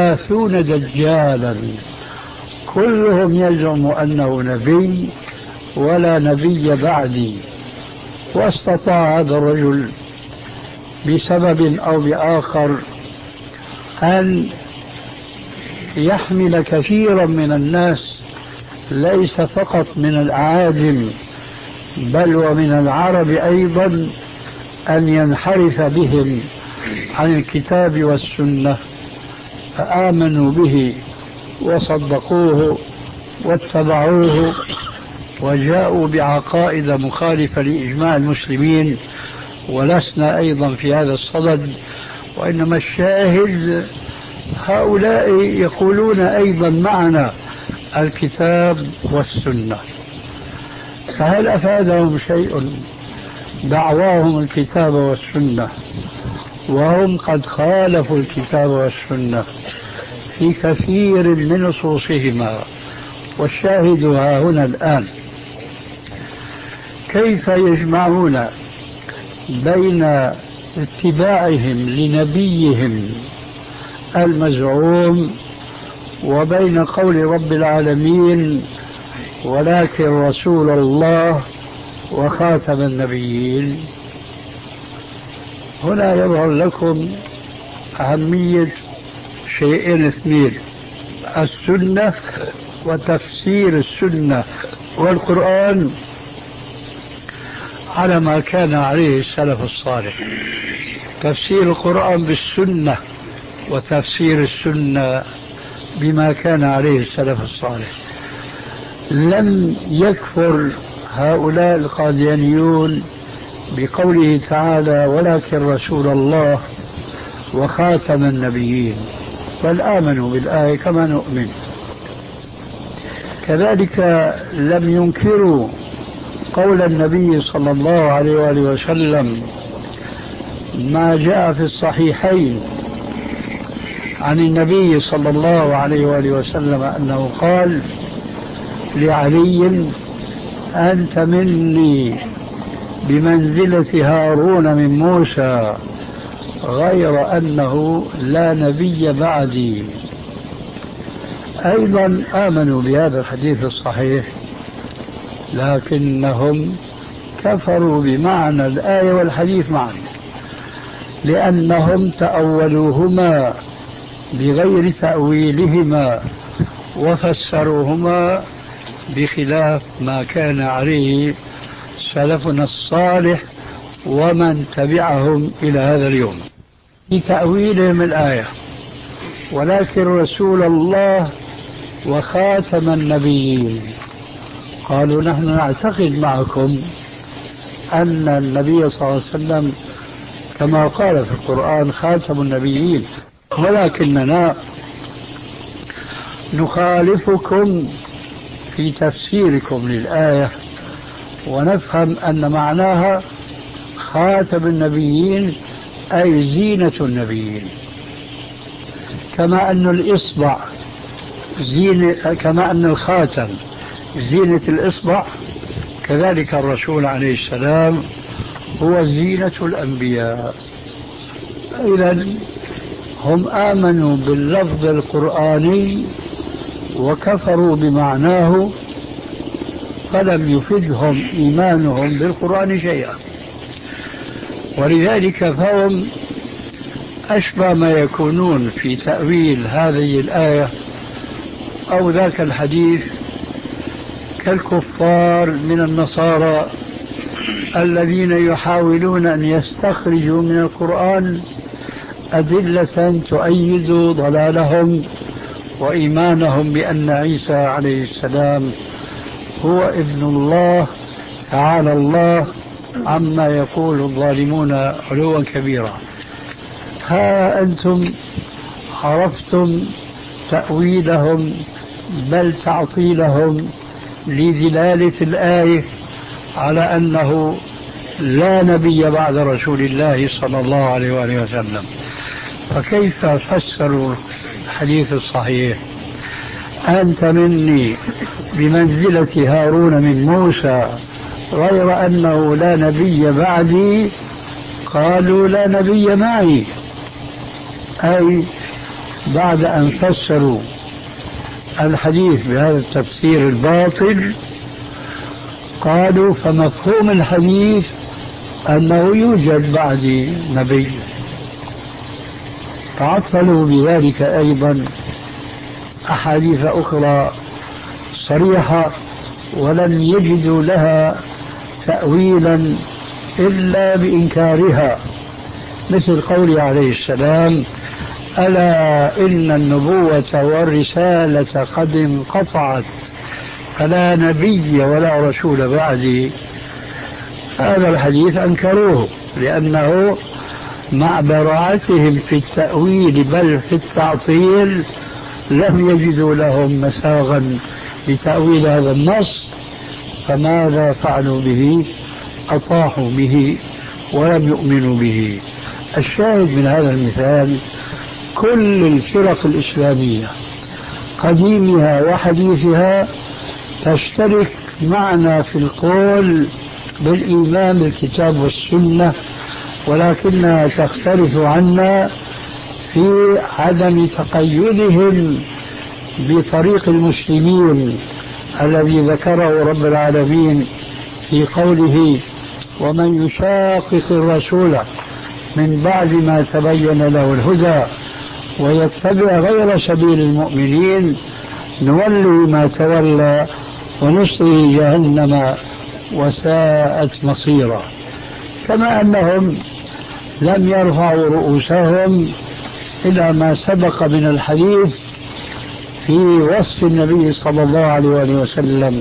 ثلاثون دجالا كلهم يزعم أنه نبي ولا نبي بعدي. واستطاع هذا الرجل بسبب أو بآخر أن يحمل كثيرا من الناس، ليس فقط من الأعاجم بل ومن العرب أيضا، أن ينحرف بهم عن الكتاب والسنة، فآمنوا به وصدقوه واتبعوه وجاءوا بعقائد مخالفة لإجماع المسلمين. ولسنا أيضا في هذا الصدد، وإنما الشاهد هؤلاء يقولون أيضا معنا الكتاب والسنة. فهل أفادهم شيء دعواهم الكتاب والسنة وهم قد خالفوا الكتاب والسنة في كثير من نصوصهما؟ والشاهد ها هنا الآن. كيف يجمعون بين اتباعهم لنبيهم المزعوم وبين قول رب العالمين ولكن رسول الله وخاتم النبيين؟ هنا يظهر لكم أهمية شيئين اثنين: السنة وتفسير السنة والقرآن على ما كان عليه السلف الصالح. تفسير القرآن بالسنة وتفسير السنة بما كان عليه السلف الصالح. لم يكفر هؤلاء القاديانيون بقوله تعالى ولكن رسول الله وخاتم النبيين، بل آمنوا بالآية كما نؤمن. كذلك لم ينكروا قول النبي صلى الله عليه وآله وسلم ما جاء في الصحيحين عن النبي صلى الله عليه وآله وسلم أنه قال لعلي أنت مني بمنزلة هارون من موسى غير أنه لا نبي بعدي. أيضا آمنوا بهذا الحديث الصحيح، لكنهم كفروا بمعنى الآية والحديث معا، لأنهم تأولوهما بغير تأويلهما وفسروهما بخلاف ما كان عليه سلفنا الصالح ومن تبعهم إلى هذا اليوم. بتأويلهم الآية ولكن رسول الله وخاتم النبيين، قالوا نحن نعتقد معكم أن النبي صلى الله عليه وسلم كما قال في القرآن خاتم النبيين، ولكننا نخالفكم في تفسيركم للآية ونفهم أن معناها خاتم النبيين أي زينة النبيين، كما أن الإصبع زينة، كما أن الخاتم زينة الإصبع، كذلك الرسول عليه السلام هو زينة الأنبياء. إذن هم آمنوا باللفظ القرآني وكفروا بمعناه، فلم يفدهم إيمانهم بالقرآن شيئا. ولذلك فهم أشبه ما يكونون في تأويل هذه الآية أو ذاك الحديث كالكفار من النصارى الذين يحاولون أن يستخرجوا من القرآن أدلة تؤيد ضلالهم وإيمانهم بأن عيسى عليه السلام هو ابن الله تعالى الله عما يقول الظالمون علوا كبيرا. ها أنتم عرفتم تأويلهم بل تعطيلهم لدلالة الآية على أنه لا نبي بعد رسول الله صلى الله عليه وآله وسلم. فكيف فسروا الحديث الصحيح أنت مني بمنزلة هارون من موسى غير أنه لا نبي بعدي؟ قالوا لا نبي معي، أي بعد أن فسروا الحديث بهذا التفسير الباطل قالوا فمفهوم الحديث أنه يوجد بعد نبي. تعطلوا بذلك أيضا أحاديث أخرى صريحة ولم يجدوا لها تأويلا إلا بإنكارها، مثل قوله عليه السلام: ألا إن النبوة والرسالة قد انقطعت فلا نبي ولا رسول بعدي. هذا الحديث أنكروه لأنه مع براعتهم في التأويل بل في التعطيل لم يجدوا لهم مساغا لتأويل هذا النص، فماذا فعلوا به؟ أطاحوا به ولم يؤمنوا به. الشاهد من هذا المثال كل الفرق الإسلامية قديمها وحديثها تشترك معنا في القول بالإيمان بالكتاب والسنة، ولكنها تختلف عنا في عدم تقيدهم بطريق المسلمين الذي ذكره رب العالمين في قوله: ومن يشاقق الرسول من بعد ما تبين له الهدى ويتبع غير سبيل المؤمنين نوله ما تولى ونصله جهنم وساءت مصيرا. كما أنهم لم يرفعوا رؤوسهم إلى ما سبق من الحديث في وصف النبي صلى الله عليه وسلم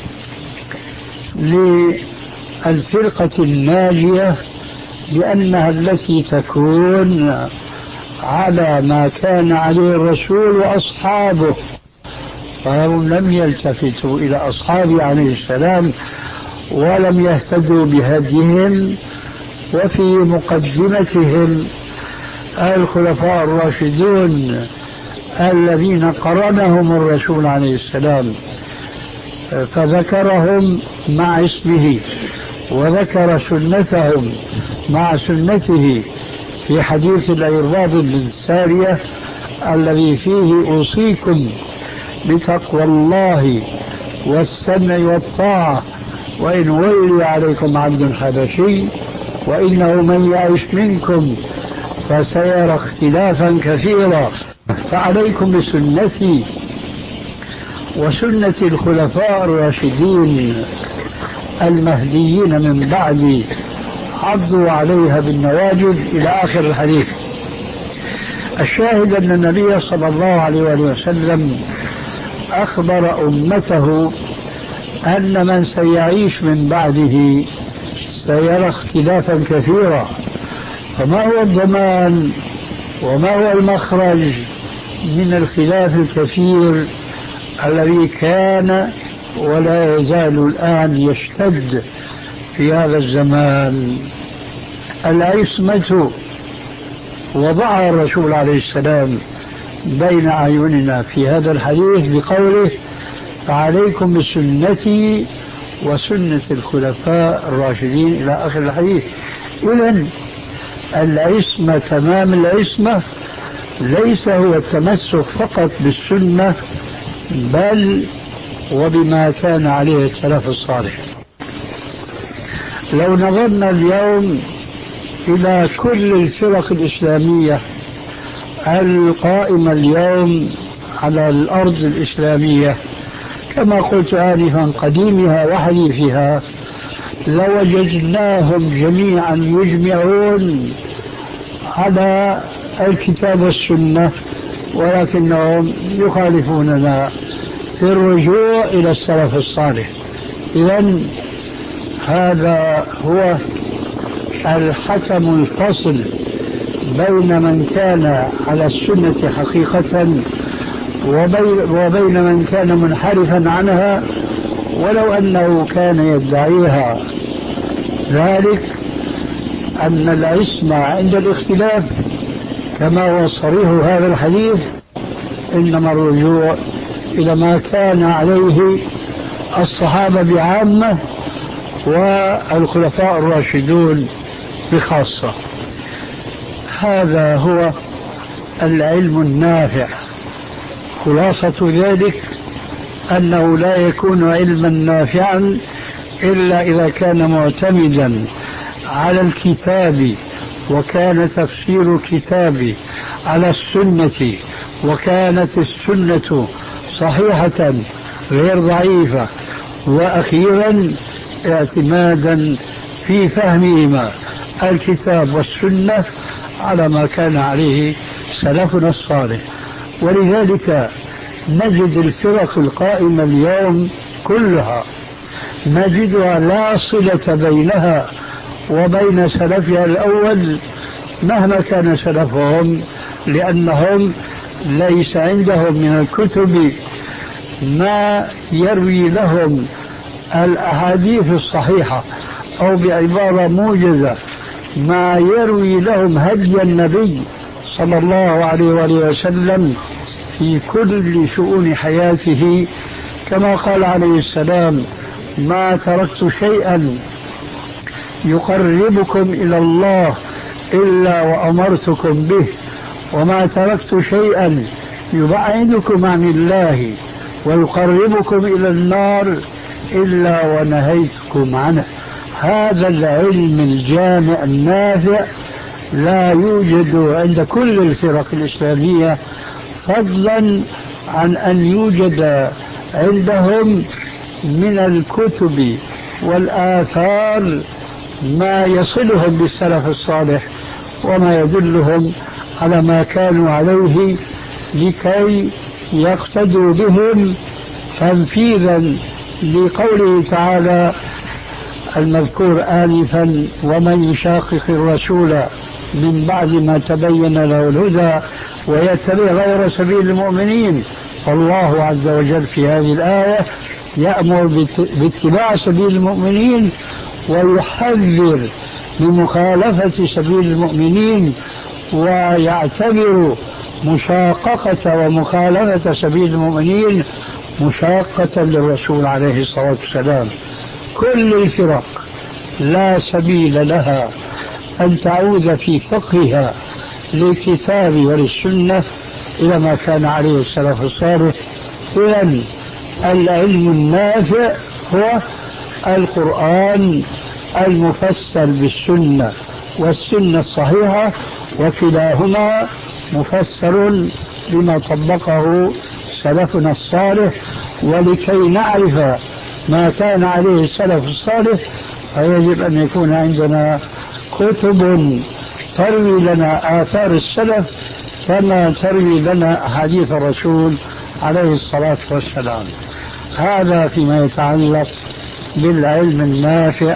للفرقة الناجية بأنها التي تكون على ما كان عليه الرسول وأصحابه، فهم لم يلتفتوا إلى أصحابه عليه السلام ولم يهتدوا بهديهم، وفي مقدمتهم الخلفاء الراشدون الذين قرنهم الرسول عليه السلام فذكرهم مع اسمه وذكر سنتهم مع سنته في حديث العرباض بن سارية الذي فيه: أوصيكم بتقوى الله والسمع والطاعة وإن ولي عليكم عبد حبشي وإنه من يعش منكم فسيرى اختلافا كثيرا فعليكم بسنتي وسنة الخلفاء الراشدين المهديين من بعدي عضوا عليها بالنواجذ إلى آخر الحديث. الشاهد أن النبي صلى الله عليه وسلم أخبر أمته أن من سيعيش من بعده سيرى اختلافا كثيرا، فما هو الضمان وما هو المخرج من الخلاف الكثير الذي كان ولا يزال الآن يشتد في هذا الزمان؟ العصمة وضعها الرسول عليه السلام بين أعيننا في هذا الحديث بقوله: فعليكم بسنتي وسنة الخلفاء الراشدين إلى آخر الحديث. إذن العصمة تمام العصمة ليس هو التمسك فقط بالسنة بل وبما كان عليه السلف الصالح. لو نظرنا اليوم إلى كل الفرق الإسلامية القائمة اليوم على الأرض الإسلامية كما قلت آنفا قديمها وحديثها لوجدناهم جميعا يجمعون على الكتاب والسنة، ولكنهم يخالفوننا في الرجوع إلى السلف الصالح. إذن هذا هو الحكم الفصل بين من كان على السنة حقيقة وبين من كان منحرفا عنها ولو أنه كان يدعيها، ذلك أن العصمة عند الاختلاف كما هو صريح هذا الحديث إنما الرجوع إلى ما كان عليه الصحابة بعامة والخلفاء الراشدون بخاصة. هذا هو العلم النافع. خلاصة ذلك أنه لا يكون علما نافعا إلا إذا كان معتمدا على الكتاب وكان تفسير الكتاب على السنة وكانت السنة صحيحة غير ضعيفة، وأخيرا اعتمادا في فهمهما الكتاب والسنة على ما كان عليه سلفنا الصالح. ولذلك نجد الفرق القائمة اليوم كلها نجدها لا صلة بينها وبين سلفها الأول مهما كان سلفهم، لأنهم ليس عندهم من الكتب ما يروي لهم الأحاديث الصحيحة، أو بعبارة موجزة ما يروي لهم هدي النبي صلى الله عليه وآله وسلم في كل شؤون حياته، كما قال عليه السلام: ما تركت شيئا يقربكم إلى الله إلا وأمرتكم به، وما تركت شيئا يبعدكم عن الله ويقربكم إلى النار إلا ونهيتكم عنه. هذا العلم الجامع النافع لا يوجد عند كل الفرق الإسلامية، فضلا عن أن يوجد عندهم من الكتب والآثار ما يصلهم بالسلف الصالح وما يدلهم على ما كانوا عليه لكي يقتدوا بهم، تنفيذا لقوله تعالى المذكور آنفا: ومن يشاقق الرسول من بعد ما تبين له الهدى ويتبع غير سبيل المؤمنين. فالله عز وجل في هذه الآية يأمر باتباع سبيل المؤمنين ويحذر من مخالفة سبيل المؤمنين، ويعتبر مشاققة ومخالفة سبيل المؤمنين مشاقة للرسول عليه الصلاة والسلام. كل الفرق لا سبيل لها أن تعود في فقهها للكتاب وللسنة إلى ما كان عليه السلف الصالح. إذن العلم النافع هو القرآن المفسر بالسنة والسنة الصحيحة، وكلاهما مفسر بما طبقه سلفنا الصالح. ولكي نعرف ما كان عليه السلف الصالح فيجب أن يكون عندنا كتب تروي لنا آثار السلف كما تروي لنا أحاديث الرسول عليه الصلاة والسلام. هذا فيما يتعلق بالعلم النافع.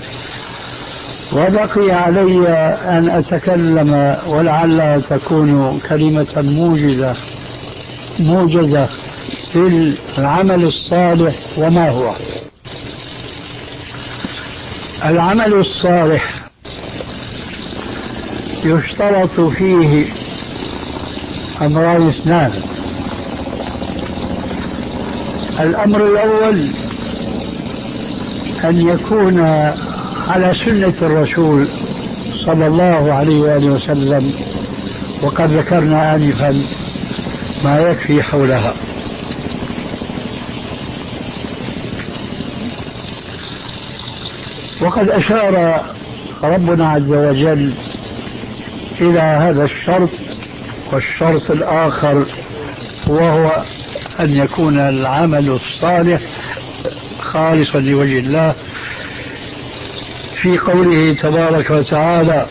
وبقي علي أن أتكلم ولعلها تكون كلمة موجزة موجزة في العمل الصالح. وما هو العمل الصالح؟ يشترط فيه أمران اثنان. الأمر الأول أن يكون على سنة الرسول صلى الله عليه وآله وسلم، وقد ذكرنا آنفا ما يكفي حولها. وقد أشار ربنا عز وجل إلى هذا الشرط. والشرط الآخر وهو أن يكون العمل الصالح خالصا لوجه الله، في قوله تبارك وتعالى: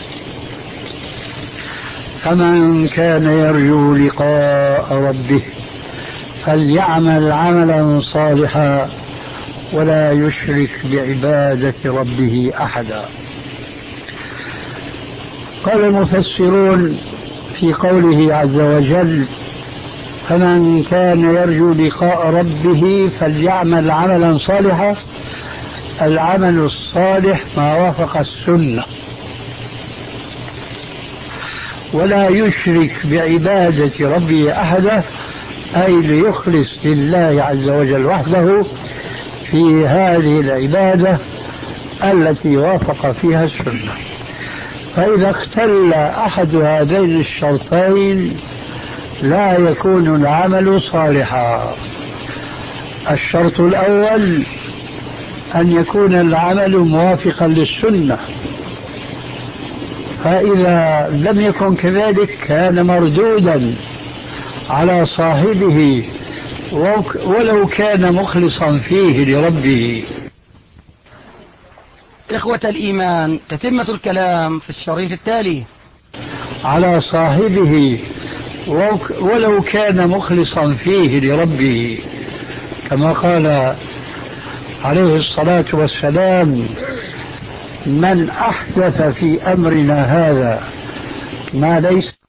فمن كان يرجو لقاء ربه فليعمل عملا صالحا ولا يشرك بعبادة ربه أحدا. قال المفسرون في قوله عز وجل: فمن كان يرجو لقاء ربه فليعمل عملا صالحا، العمل الصالح ما وافق السنة، ولا يشرك بعبادة ربه أحدا، أي ليخلص لله عز وجل وحده في هذه العبادة التي وافق فيها السنة. فإذا اختل أحد هذين الشرطين لا يكون العمل صالحا. الشرط الأول أن يكون العمل موافقا للسنة، فإذا لم يكن كذلك كان مردودا على صاحبه ولو كان مخلصا فيه لربه. إخوة الإيمان، تتمة الكلام في الشريط التالي. على صاحبه ولو كان مخلصا فيه لربه، كما قال عليه الصلاة والسلام: من أحدث في أمرنا هذا ما ليس